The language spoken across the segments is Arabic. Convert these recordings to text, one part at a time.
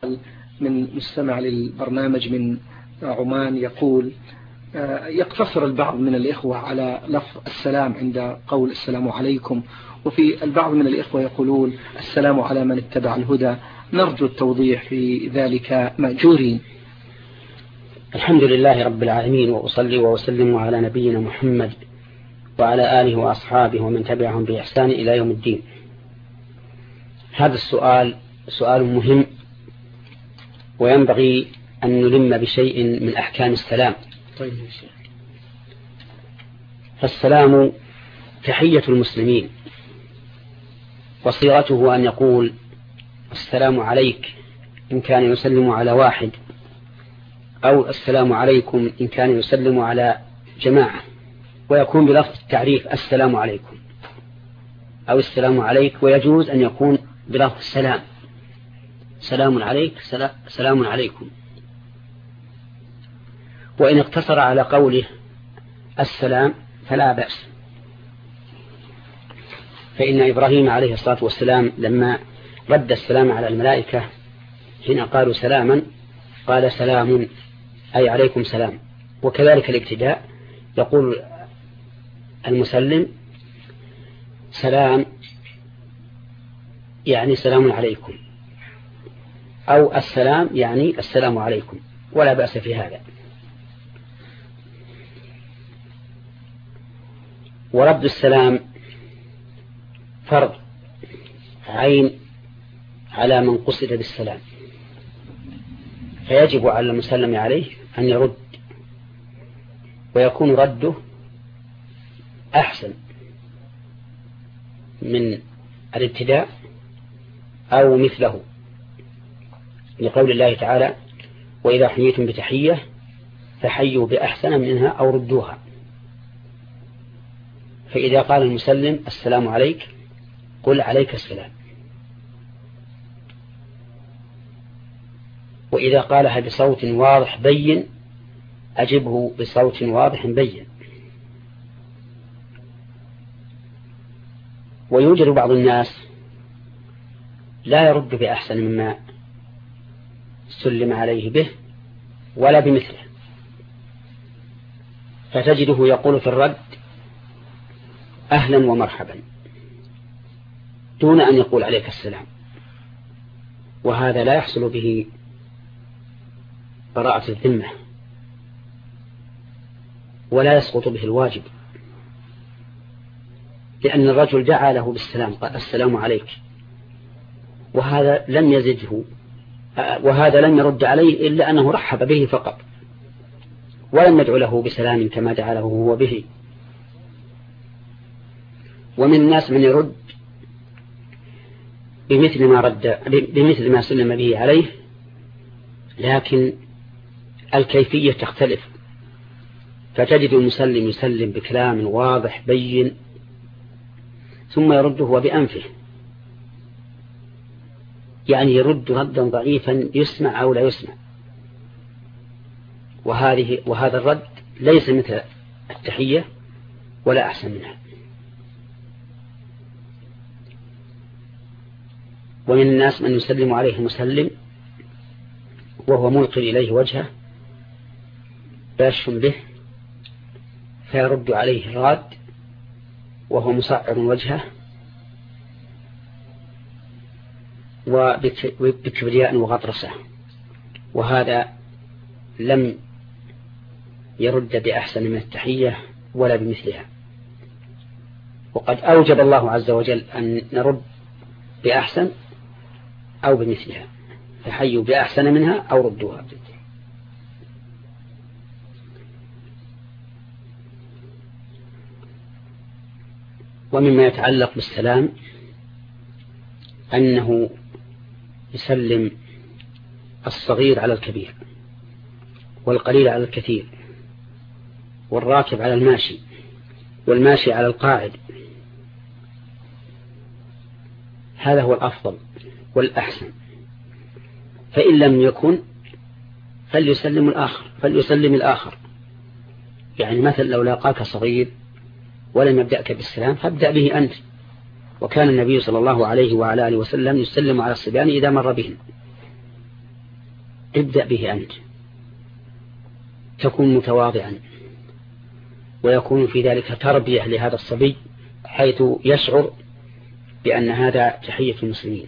من مستمع للبرنامج من عمان يقول: يقتصر البعض من الإخوة على لفظ السلام عند قول السلام عليكم، وفي البعض من الإخوة يقولون السلام على من اتبع الهدى. نرجو التوضيح في ذلك مأجورين. الحمد لله رب العالمين، وأصلي وأسلم على نبينا محمد وعلى آله وأصحابه ومن تبعهم بإحسان إلى يوم الدين. هذا السؤال سؤال مهم، وينبغي أن نلم بشيء من أحكام السلام. طيب. فالسلام تحية المسلمين، وصيغته أن يقول السلام عليك إن كان يسلم على واحد، أو السلام عليكم إن كان يسلم على جماعة، ويكون بلفظ التعريف السلام عليكم أو السلام عليك، ويجوز أن يكون بلفظ السلام سلام عليك سلام عليكم. وإن اقتصر على قوله السلام فلا بأس، فإن إبراهيم عليه الصلاة والسلام لما رد السلام على الملائكة حين قالوا سلاما قال سلام أي عليكم سلام. وكذلك الابتداء يقول المسلم سلام يعني سلام عليكم، أو السلام يعني السلام عليكم، ولا بأس في هذا. ورد السلام فرض عين على من قصد بالسلام، فيجب على المسلم عليه أن يرد، ويكون رده أحسن من الابتداء أو مثله، لقول الله تعالى وإذا حييتم بتحية فحيوا بأحسن منها أو ردوها. فإذا قال المسلم السلام عليك قل عليك السلام، وإذا قالها بصوت واضح بين أجبه بصوت واضح بين. ويوجد بعض الناس لا يرد بأحسن مما سلم عليه به ولا بمثله، فتجده يقول في الرد أهلا ومرحبا دون أن يقول عليك السلام، وهذا لا يحصل به براءة الذمة ولا يسقط به الواجب، لأن الرجل دعا له بالسلام قال السلام عليك، وهذا لم يزده، وهذا لم يرد عليه إلا أنه رحب به فقط، ولم يدعو له بسلام كما دعا له هو به. ومن الناس من يرد بمثل ما سلم به عليه، لكن الكيفية تختلف، فتجد المسلم يسلم بكلام واضح بين ثم يرده هو بأنفه، يعني يرد ردا ضعيفا يسمع أو لا يسمع، وهذا الرد ليس مثل التحية ولا أحسن منها. ومن الناس من يسلم عليه المسلم وهو ملقي إليه وجهه باش به، فيرد عليه الراد وهو مسعر وجهه وبكبرياء وغطرسة، وهذا لم يرد بأحسن من التحية ولا بمثلها. وقد أوجب الله عز وجل أن نرد بأحسن أو بمثلها، فحيوا بأحسن منها أو ردوها. ومما يتعلق بالسلام أنه يسلم الصغير على الكبير، والقليل على الكثير، والراكب على الماشي، والماشي على القاعد. هذا هو الأفضل والأحسن، فإن لم يكن فليسلم الآخر. يعني مثل لو لاقاك صغير ولم يبدأك بالسلام فابدأ به أنت. وكان النبي صلى الله عليه وعلى آله وسلم يسلم على الصبيان إذا مر بهم. ابدأ به أنت، تكون متواضعا، ويكون في ذلك تربية لهذا الصبي حيث يشعر بأن هذا تحية المسلمين.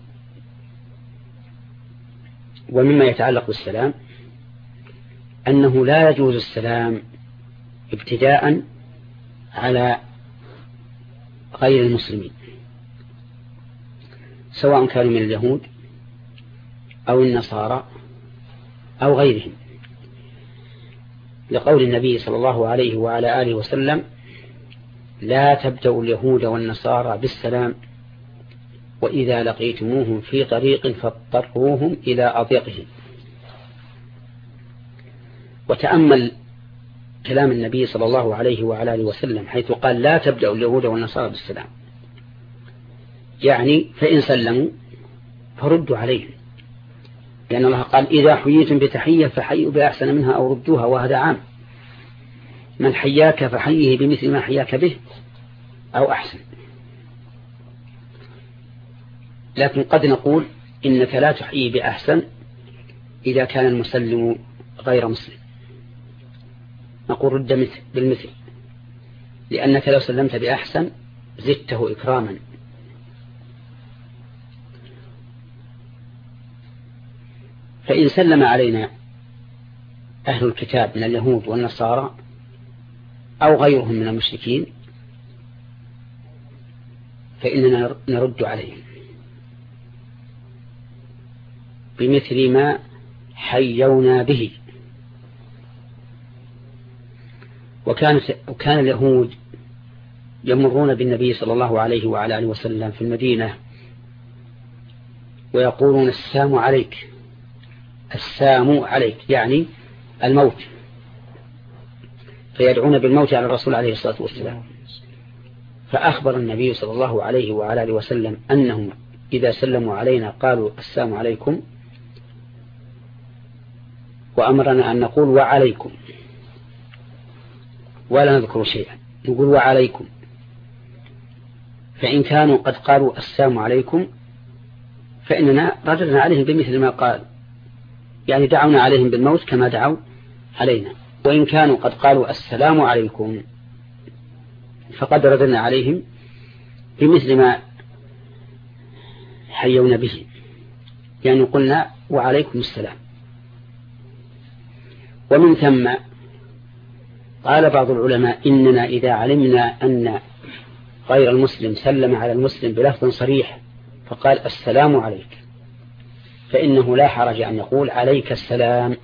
ومما يتعلق بالسلام أنه لا يجوز السلام ابتداء على غير المسلمين، سواء كانوا من اليهود أو النصارى أو غيرهم، لقول النبي صلى الله عليه وعلى آله وسلم: لا تبدأوا اليهود والنصارى بالسلام، وإذا لقيتموهم في طريق فاضطروهم إلى أضيقهم. وتأمل كلام النبي صلى الله عليه وعلى آله وسلم حيث قال: لا تبدأوا اليهود والنصارى بالسلام، يعني فإن سلموا فردوا عليهم، لأن الله قال: إذا حييتم بتحية فحيوا بأحسن منها أو ردوها، وهذا عام، من حياك فحيه بمثل ما حياك به أو أحسن. لكن قد نقول إنك لا تحيي بأحسن إذا كان المسلم غير مسلم، نقول رد بالمثل، لأنك لو سلمت بأحسن زدته إكراما. فإن سلم علينا أهل الكتاب من اليهود والنصارى أو غيرهم من المشركين فإننا نرد عليهم بمثل ما حيونا به. وكان اليهود يمرون بالنبي صلى الله عليه وعلى آله وسلم في المدينة ويقولون: السلام عليك، السلام عليك، يعني الموت، فيدعون بالموت على الرسول عليه الصلاة والسلام. فأخبر النبي صلى الله عليه وعلى آله وسلم أنهم إذا سلموا علينا قالوا: السلام عليكم، وأمرنا أن نقول: وعليكم، ولا نذكر شيئا، نقول: وعليكم. فإن كانوا قد قالوا السلام عليكم فإننا رددنا عليهم بمثل ما قال، يعني دعونا عليهم بالموت كما دعوا علينا. وإن كانوا قد قالوا السلام عليكم فقد رددنا عليهم بمثل ما حيونا به، يعني قلنا: وعليكم السلام. ومن ثم قال بعض العلماء: إننا إذا علمنا أن غير المسلم سلم على المسلم بلفظ صريح فقال: السلام عليك، فإنه لا حرج أن يقول: عليك السلام،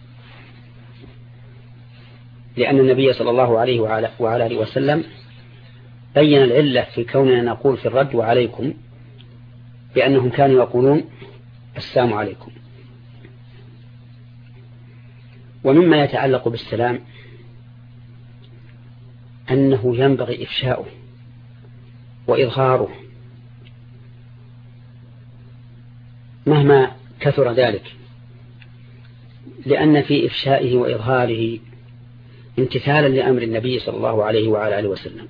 لأن النبي صلى الله عليه وعلى آله وسلم بين العلة في كوننا نقول في الرد: وعليكم، بأنهم كانوا يقولون: السلام عليكم. ومما يتعلق بالسلام أنه ينبغي إفشاؤه وإظهاره مهما كثر ذلك، لأن في إفشائه وإظهاره امتثالا لأمر النبي صلى الله عليه وعلى آله وسلم،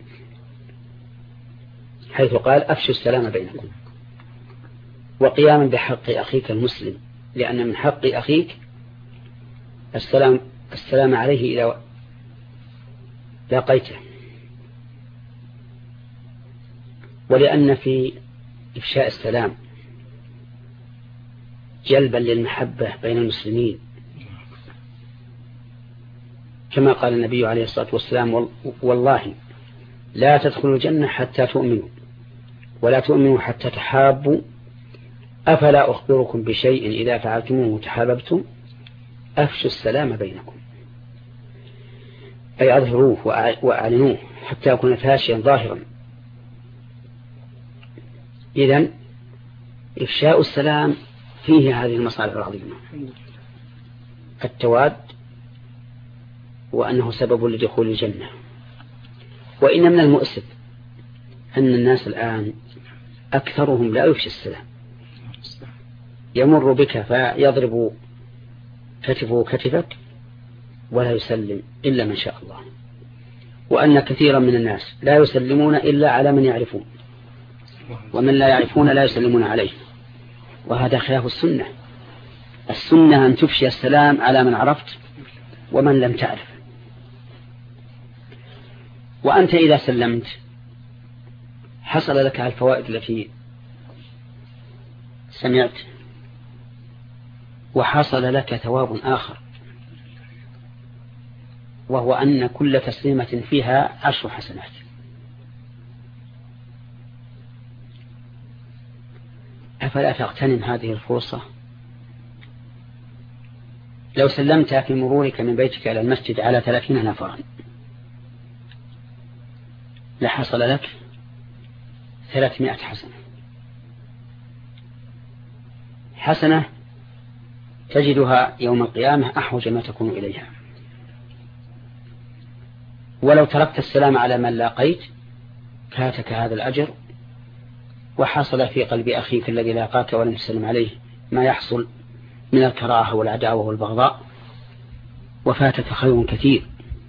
حيث قال: أفشوا السلام بينكم، وقياما بحق أخيك المسلم، لأن من حق أخيك السلام عليه إذا لاقيته. ولأن في إفشاء السلام جلبا للمحبة بين المسلمين، كما قال النبي عليه الصلاة والسلام: والله لا تدخلوا الجنة حتى تؤمنوا، ولا تؤمنوا حتى تحابوا، أفلا أخبركم بشيء إذا فعلتموه تحاببتم؟ أفشوا السلام بينكم، أي أظهروه وأعلنوه حتى يكون فاشيا ظاهرا. إذن إفشاء السلام فيه هذه المصالح العظيمة: التواد، وأنه سبب لدخول الجنة. وإن من المؤسف أن الناس الآن أكثرهم لا يفشي السلام، يمر بك فيضرب كتفه كتفك ولا يسلم إلا من شاء الله، وأن كثيرا من الناس لا يسلمون إلا على من يعرفون، ومن لا يعرفون لا يسلمون عليه، وهذا خلاف السنة. السنة أن تفشي السلام على من عرفت ومن لم تعرف. وأنت إذا سلمت حصل لك الفوائد التي سمعت، وحصل لك ثواب آخر، وهو أن كل تسليمة فيها 10 حسنات. أفلا تغتنم هذه الفرصة؟ لو سلمت في مرورك من بيتك إلى المسجد على 30 نفرا لحصل لك 300 حسنة. حسنة تجدها يوم القيامة أحوج ما تكون إليها. ولو تركت السلام على من لاقيت فاتك هذا الأجر، وحصل في قلب أخيك الذي لاقاك ولم تسلم عليه ما يحصل من الكراهة والعداوة والبغضاء، وفاتك خير كثير.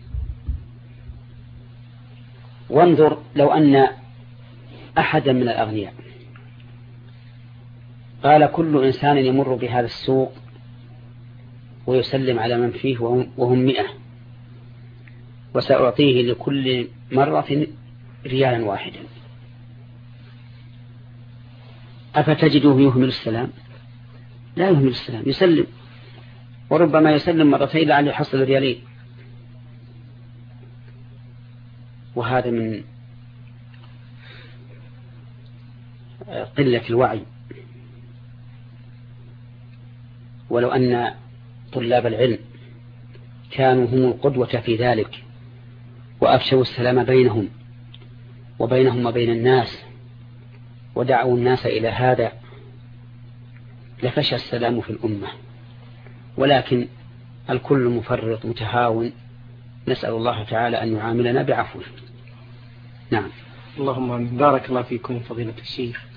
وانظر لو أن أحدا من الأغنياء قال كل إنسان يمر بهذا السوق ويسلم على من فيه وهم 100، وسأعطيه لكل مرة ريالا واحدا، أفتجده يهمل السلام؟ لا يهمل السلام، يسلم، وربما يسلم مرتين لعله يحصل ريالين. وهذا من قلة الوعي. ولو أن طلاب العلم كانوا هم القدوة في ذلك وأفشوا السلام بينهم وبين الناس ودعوا الناس إلى هذا لفشى السلام في الأمة، ولكن الكل مفرط متهاون. نسأل الله تعالى أن يعاملنا بعفوه. نعم. اللهم بارك الله فيكم فضيلة الشيخ.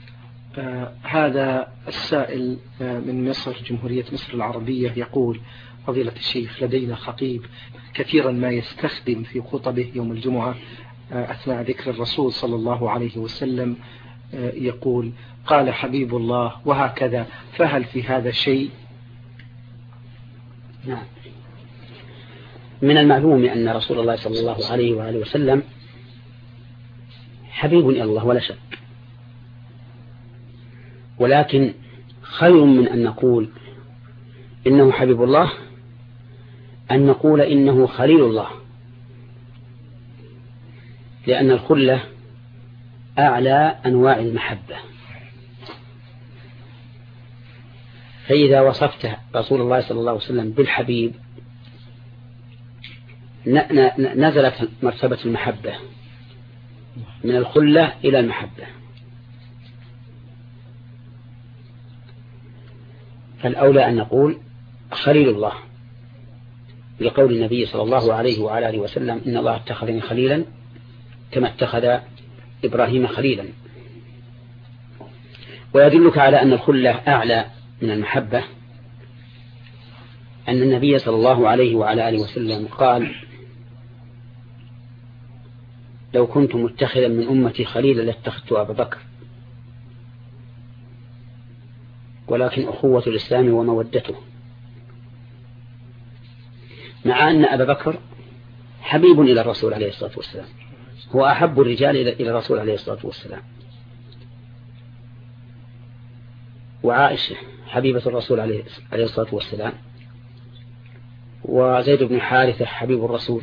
هذا السائل من مصر، جمهورية مصر العربية، يقول: فضيلة الشيخ، لدينا خطيب كثيرا ما يستخدم في خطبه يوم الجمعة أثناء ذكر الرسول صلى الله عليه وسلم يقول: قال حبيب الله وهكذا، فهل في هذا شيء؟ نعم. من المعلوم أن رسول الله صلى الله عليه وآله وسلم حبيب إلى الله ولا شك، ولكن خير من أن نقول إنه حبيب الله أن نقول إنه خليل الله، لأن الخلة أعلى أنواع المحبة. فإذا وصفت رسول الله صلى الله عليه وسلم بالحبيب نزلت مرتبة المحبة من الخلة إلى المحبة. فالأولى أن نقول خليل الله، لقول النبي صلى الله عليه وعلى آله وسلم: إن الله اتخذني خليلا كما اتخذ إبراهيم خليلا. ويدلك على أن الخلة أعلى من المحبة أن النبي صلى الله عليه وعلى آله وسلم قال: لو كنت متخذا من أمتي خليلا لاتخذت أبا بكر، ولكن أخوة الإسلام ومودته. مع أن أبا بكر حبيب إلى الرسول عليه الصلاة والسلام، هو أحب الرجال إلى الرسول عليه الصلاة والسلام، وعائشة حبيبة الرسول عليه الصلاة والسلام، وزيد بن حارثة حبيب الرسول،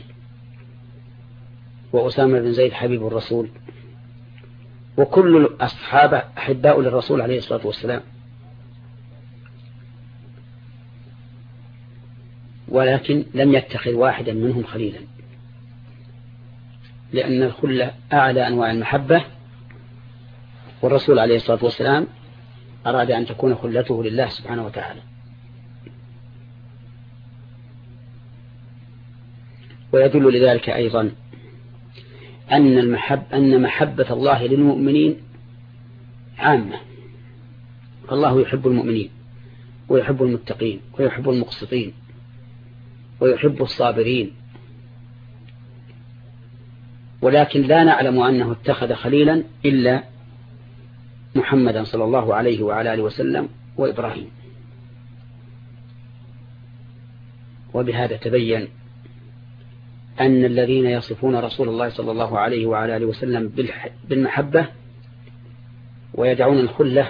وأسامة بن زيد حبيب الرسول، وكل الأصحاب أحباء للرسول عليه الصلاة والسلام. ولكن لم يتخذ واحدا منهم خليلا، لأن الخلة أعلى أنواع المحبة، والرسول عليه الصلاة والسلام أراد أن تكون خلته لله سبحانه وتعالى. ويدل لذلك أيضا أن محبة الله للمؤمنين عامة، فالله يحب المؤمنين ويحب المتقين ويحب المقسطين ويحب الصابرين، ولكن لا نعلم أنه اتخذ خليلا إلا محمدا صلى الله عليه وعلى آله وسلم وإبراهيم. وبهذا تبين أن الذين يصفون رسول الله صلى الله عليه وعلى آله وسلم بالمحبة ويدعون الخلة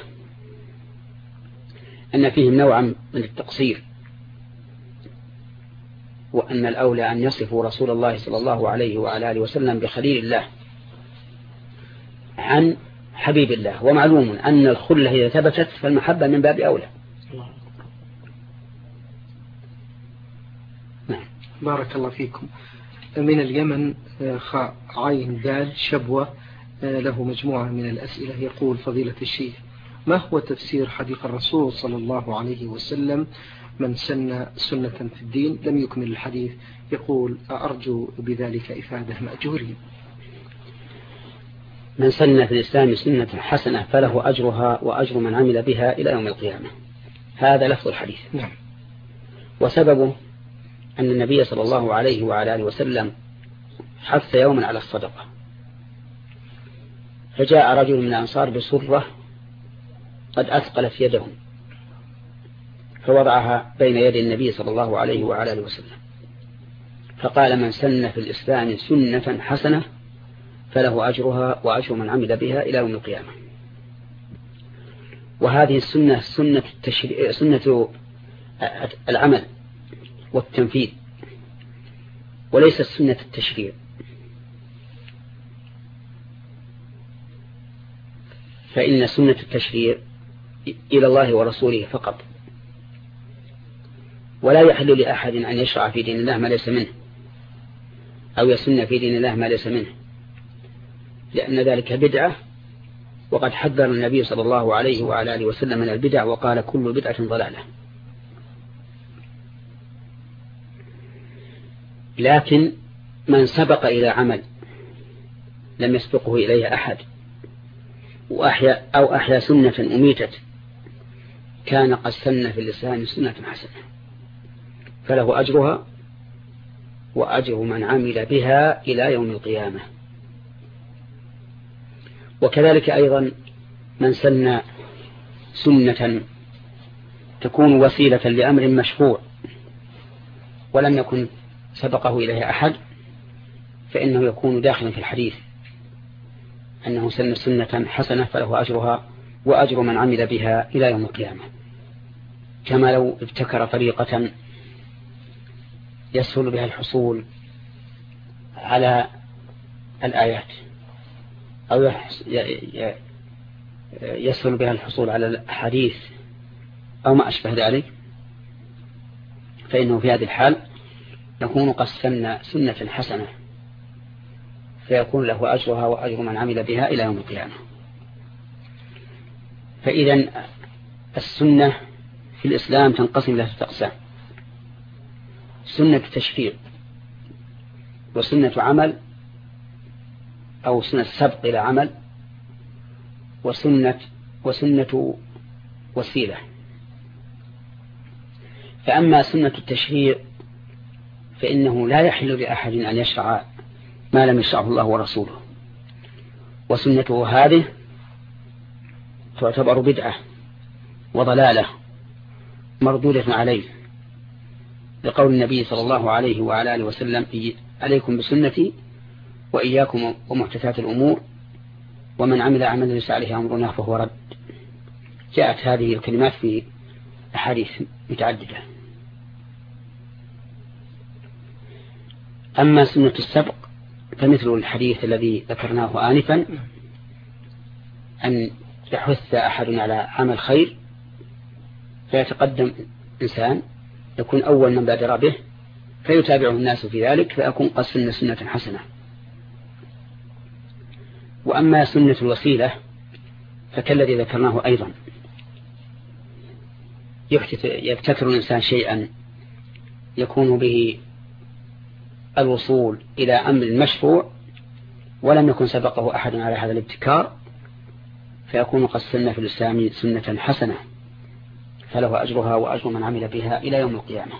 أن فيهم نوعا من التقصير، وأن الأولى أن يصفوا رسول الله صلى الله عليه وعلى آله وسلم بخليل الله عن حبيب الله. ومعلوم أن الخلة إذا ثبتت فالمحبة من باب أولى. نعم. بارك الله فيكم. من اليمن خاء عين دال شبوة له مجموعة من الأسئلة. يقول: فضيلة الشيخ، ما هو تفسير حديث الرسول صلى الله عليه وسلم: من سن سنة في الدين لم يكمل الحديث؟ يقول: أرجو بذلك إفادة مأجورين. من سن في الإسلام سنة حسنة فله أجرها وأجر من عمل بها إلى يوم القيامة. هذا لفظ الحديث. نعم. وسببه أن النبي صلى الله عليه وعلى آله وسلم حث يوما على الصدقة، فجاء رجل من الأنصار بصرة قد أثقلت يده فوضعها بين يدي النبي صلى الله عليه وعلى آله وسلم، فقال: من سن في الإسلام سنة حسنة فله أجرها وأجر من عمل بها إلى يوم القيامة. وهذه السنة سنة العمل والتنفيذ، وليست سنة التشريع. فإن سنة التشريع إلى الله ورسوله فقط، ولا يحل لأحد أن يشرع في دين الله ما ليس منه أو يسن في دين الله ما ليس منه، لأن ذلك بدعة، وقد حذر النبي صلى الله عليه وعلى آله وسلم من البدع وقال: كل بدعة ضلالة. لكن من سبق إلى عمل لم يسبقه إليه أحد أحيا سنة أميتت كان قد سن في الإسلام سنة حسنة فله أجرها وأجر من عمل بها إلى يوم القيامة. وكذلك أيضا من سن سنة تكون وسيلة لأمر مشروع ولم يكن سبقه إليه أحد فإنه يكون داخلا في الحديث أنه سن سنة حسنة فله أجرها وأجر من عمل بها إلى يوم القيامة. كما لو ابتكر طريقة يسهل بها الحصول على الآيات أو يسهل بها الحصول على الحديث أو ما أشبه ذلك، فإنه في هذه الحال يكون قد سن سنة حسنة فيكون له أجرها وأجر من عمل بها إلى يوم القيامة. فإذا السنة في الإسلام تنقسم إلى 3 أقسام: سنة تشريع، وسنة عمل أو سنة سبق إلى عمل، وسنة وسيلة. فأما سنة التشريع فإنه لا يحل لأحد أن يشرع ما لم يشرعه الله ورسوله، وسنته هذه تعتبر بدعة وضلالة مردودة عليه، لقول النبي صلى الله عليه وعلى آله وسلم: عليكم بسنتي وإياكم ومحدثات الأمور ومن عمل عملا ليس عليه أمرنا فهو رد. جاءت هذه الكلمات في أحاديث متعددة. أما سنة السبق فمثل الحديث الذي ذكرناه آنفا، أن يحث أحد على عمل خير فيتقدم إنسان يكون أول من بادر به فيتابعه الناس في ذلك فيكون قد سن سنة حسنة. وأما سنة الوسيلة فكالذي ذكرناه أيضا، يبتكر الإنسان شيئا يكون به الوصول إلى أمر مشروع ولم يكن سبقه أحد على هذا الابتكار فيكون قد سن في الإسلام سنة حسنة فله أجرها وأجر من عمل بها إلى يوم القيامة.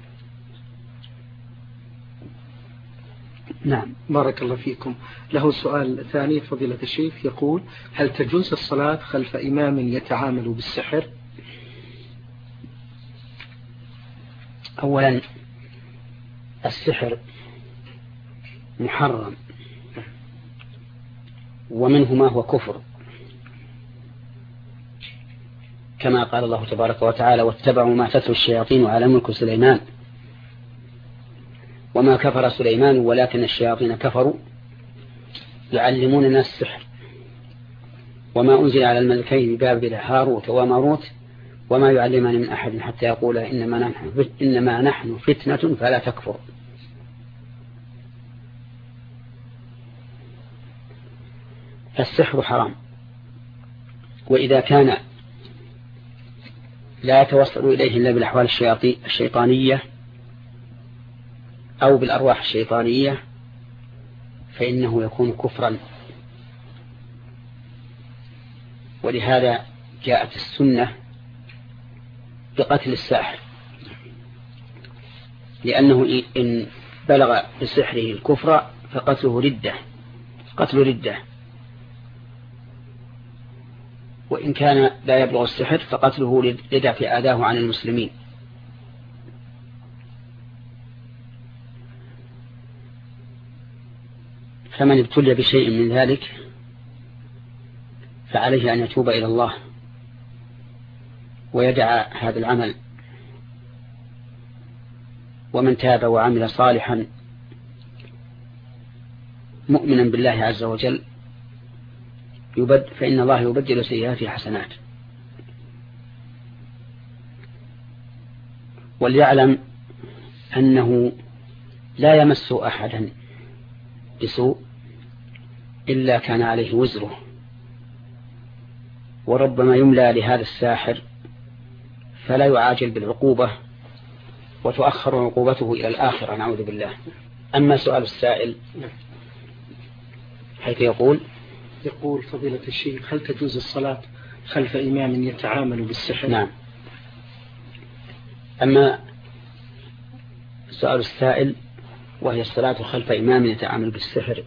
نعم. بارك الله فيكم. له سؤال ثاني فضيلة الشيخ، يقول: هل تجوز الصلاة خلف إمام يتعامل بالسحر؟ أولا السحر محرم، ومنه ما هو كفر، كما قال الله تبارك وتعالى: واتبعوا ما تتلو الشياطين على ملك سليمان وما كفر سليمان ولكن الشياطين كفروا يعلمون الناس السحر وما أنزل على الملكين ببابل هاروت وماروت وما يعلمان من أحد حتى يقولا إنما نحن فتنة فلا تكفر. فالسحر حرام، وإذا كان لا يتوصل إليه إلا بالأحوال الشيطانية أو بالأرواح الشيطانية فإنه يكون كفرا. ولهذا جاءت السنة بقتل الساحر، لأنه إن بلغ بسحره الكفر فقتله ردة، وإن كان لا يبلغ السحر فقتله لدفع أذاه عن المسلمين. فمن ابتلي بشيء من ذلك فعليه أن يتوب إلى الله ويدع هذا العمل، ومن تاب وعمل صالحا مؤمنا بالله عز وجل فإن الله يبدل سيئاته حسنات. وليعلم أنه لا يمس أحدا بسوء إلا كان عليه وزره، وربما يملى لهذا الساحر فلا يعاجل بالعقوبة وتؤخر عقوبته إلى الآخرة، نعوذ بالله. أما سؤال السائل حيث يقول فضيلة الشيخ: هل تجوز الصلاة خلف إمام يتعامل بالسحر؟ نعم. أما سؤال السائل وهي الصلاة خلف إمام يتعامل بالسحر،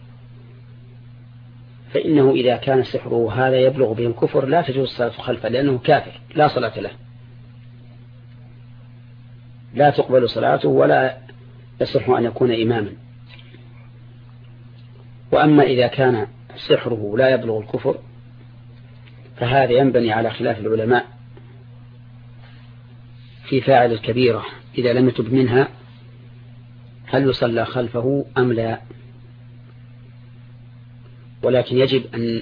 فإنه إذا كان سحره هذا يبلغ به الكفر لا تجوز الصلاة خلفه، لأنه كافر لا صلاة له، لا تقبل صلاته ولا يصح أن يكون إماما. وأما إذا كان سحره لا يبلغ الكفر فهذا ينبني على خلاف العلماء في فاعل الكبيرة إذا لم يتب منها هل يصلى خلفه أم لا. ولكن يجب أن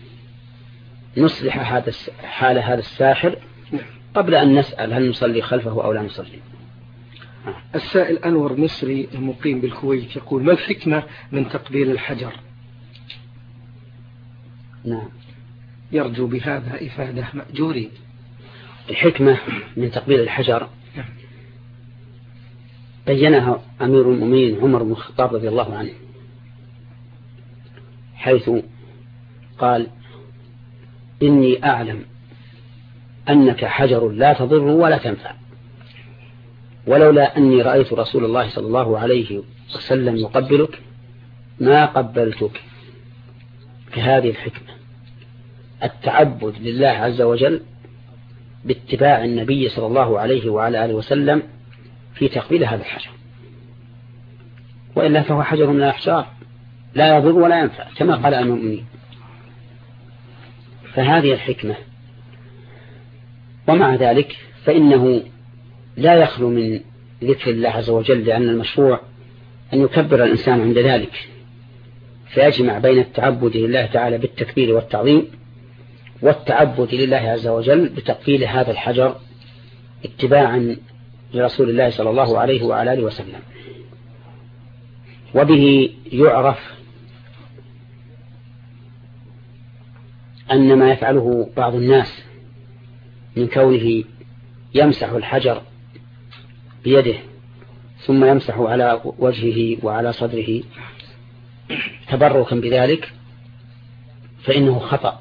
نصلح حال هذا الساحر قبل أن نسأل هل نصلي خلفه أو لا نصلي. السائل أنور مصري مقيم بالكويت يقول: ما الحكمة من تقبيل الحجر؟ نعم. يرجو بهذا إفادة مأجورين. الحكمة من تقبيل الحجر بينها أمير المؤمنين عمر بن الخطاب رضي الله عنه، حيث قال: إني أعلم أنك حجر لا تضر ولا تنفع، ولولا أني رأيت رسول الله صلى الله عليه وسلم يقبلك ما قبلتك. كهذه الحكمة التعبد لله عز وجل باتباع النبي صلى الله عليه وعلى آله وسلم في تقبيل هذا الحجر، وإلا فهو حجر من الأحجار لا يضر ولا ينفع كما قال المؤمنين. فهذه الحكمة. ومع ذلك فإنه لا يخلو من ذكر الله عز وجل، لأن المشروع أن يكبر الإنسان عند ذلك، فيجمع بين التعبد لله تعالى بالتكبير والتعظيم والتعبد لله عز وجل بتقبيل هذا الحجر اتباعا لرسول الله صلى الله عليه وعلى آله وسلم. وبه يعرف أن ما يفعله بعض الناس من كونه يمسح الحجر بيده ثم يمسح على وجهه وعلى صدره تبركا بذلك فإنه خطأ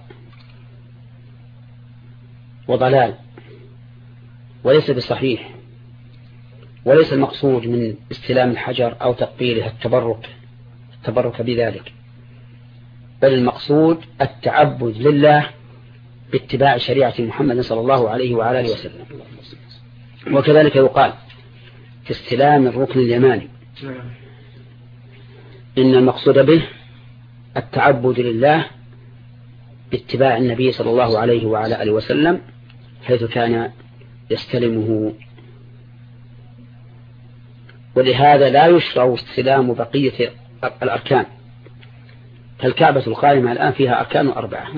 وضلال وليس بصحيح، وليس المقصود من استلام الحجر أو تقبيله التبرك بذلك، بل المقصود التعبد لله باتباع شريعة محمد صلى الله عليه وعلى آله وسلم. وكذلك يقال في استلام الركن اليماني إن المقصود به التعبد لله باتباع النبي صلى الله عليه وعلى آله وسلم حيث كان يستلمه، ولهذا لا يشرع استلام بقية الأركان. فالكعبة القائمة الآن فيها أركان 4: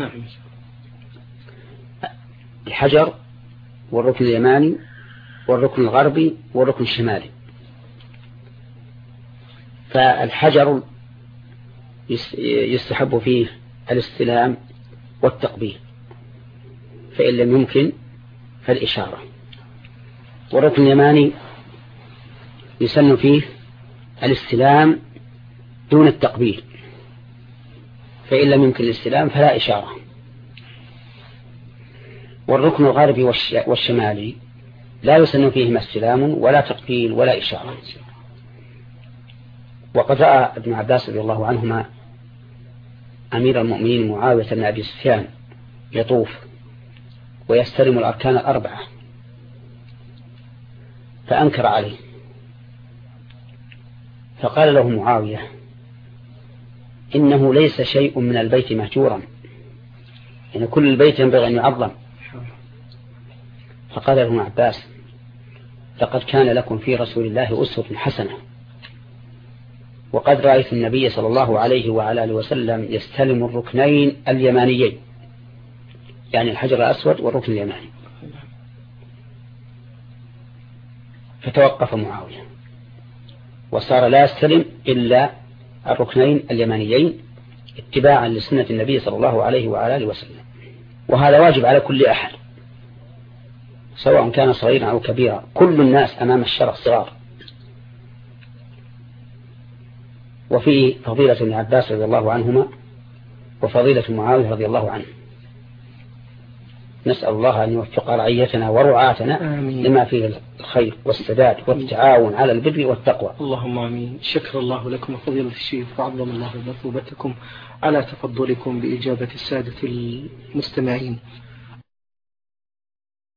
الحجر والركن اليماني والركن الغربي والركن الشمالي. فالحجر يستحب فيه الاستلام والتقبيل، فإن لم يمكن فالإشارة. والركن اليماني يسن فيه الاستلام دون التقبيل، فإن لم يمكن الاستلام فلا إشارة. والركن الغربي والشمالي لا يسن فيهما استلام ولا تقبيل ولا إشارة. وقد رأى ابن عباس رضي الله عنهما أمير المؤمنين معاوية بن أبي سفيان يطوف ويستلم الأركان 4، فأنكر عليه، فقال له معاوية: إنه ليس شيء من البيت مهجورا، يعني كل البيت ينبغي أن يعظم. فقال له ابن عباس: لقد كان لكم في رسول الله أسوة حسنة، وقد رأيت النبي صلى الله عليه وعلى آله وسلم يستلم الركنين اليمانيين، يعني الحجر الأسود والركن اليماني. فتوقف معاوية وصار لا يستلم إلا الركنين اليمانيين اتباعا لسنة النبي صلى الله عليه وعلى آله وسلم. وهذا واجب على كل أحد سواء كان صغيرا أو كبيرا، كل الناس أمام الشرع صغار. وفيه فضيلة ابن عباس رضي الله عنهما وفضيلة معاوية رضي الله عنه. نسأل الله أن يوفق رعيتنا ورعاتنا لما فيه الخير والسداد والتعاون على البر والتقوى. اللهم آمين. شكر الله لكم فضيلة الشيخ، وعظم الله مثوبتكم على تفضلكم بإجابة السادة المستمعين.